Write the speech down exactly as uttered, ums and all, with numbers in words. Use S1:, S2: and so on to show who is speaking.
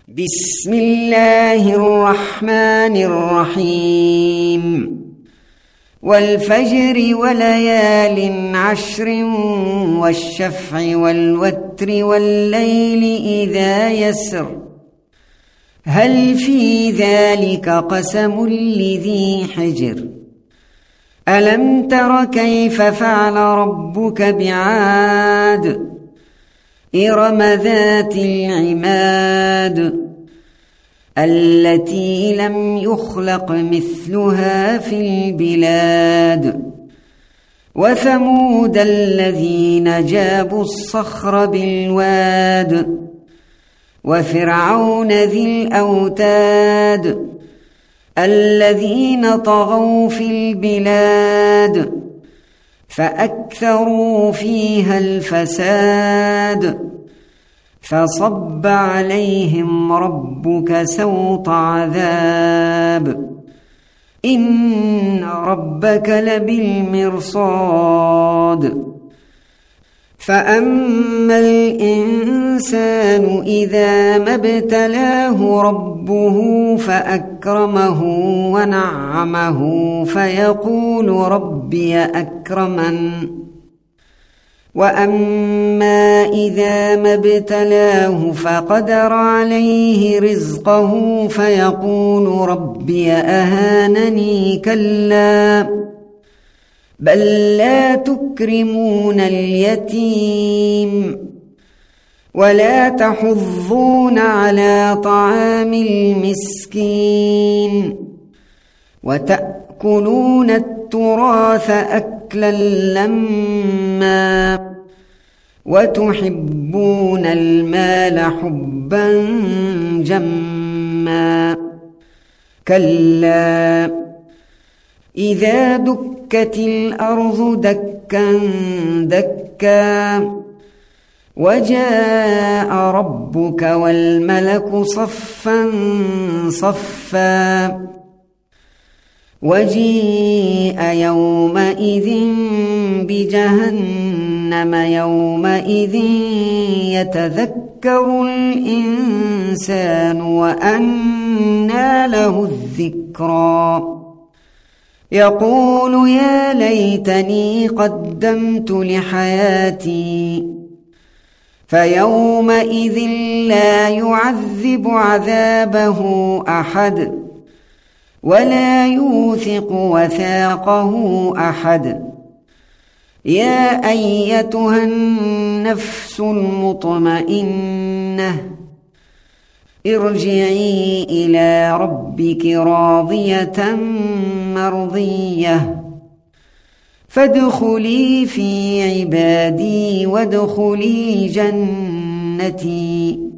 S1: بسم الله الرحمن الرحيم والفجر وليال عشر والشفع والوتر والليل إذا يسر هل في ذلك قسم لذي حجر ألم تر كيف فعل ربك بعاد إرم ذات العماد التي لم يخلق مثلها في البلاد وثمود الذين جابوا الصخر بالواد وفرعون ذي الأوتاد الذين طغوا في البلاد فأكثروا فيها الفساد فصب عليهم ربك سوط عذاب إن ربك لبالمرصاد فأما الإنسان إذا ما ابتلاه ربه فأكرمه ونعمه فيقول ربي أكرمن وأما إذا ما ابتلاه فقدر عليه رزقه فيقول ربي أهانني كلا بل لا تكرمون اليتيم ولا تحضون على طعام المسكين وتأكلون التراث أكلا لما وتحبون المال حبا جما كلا إذا دكت الأرض دكا دكا وجاء ربك والملك صفا صفا وجيء يومئذ بجهنم يومئذ يتذكر الإنسان وأنى له الذكرى يقول يا ليتني قدمت لحياتي فيومئذ لا يعذب عذابه أحد ولا يوثق وثاقه أحد يا أيتها النفس المطمئنة ارجعي إلى ربك راضية مرضية فادخلي في عبادي وادخلي جنتي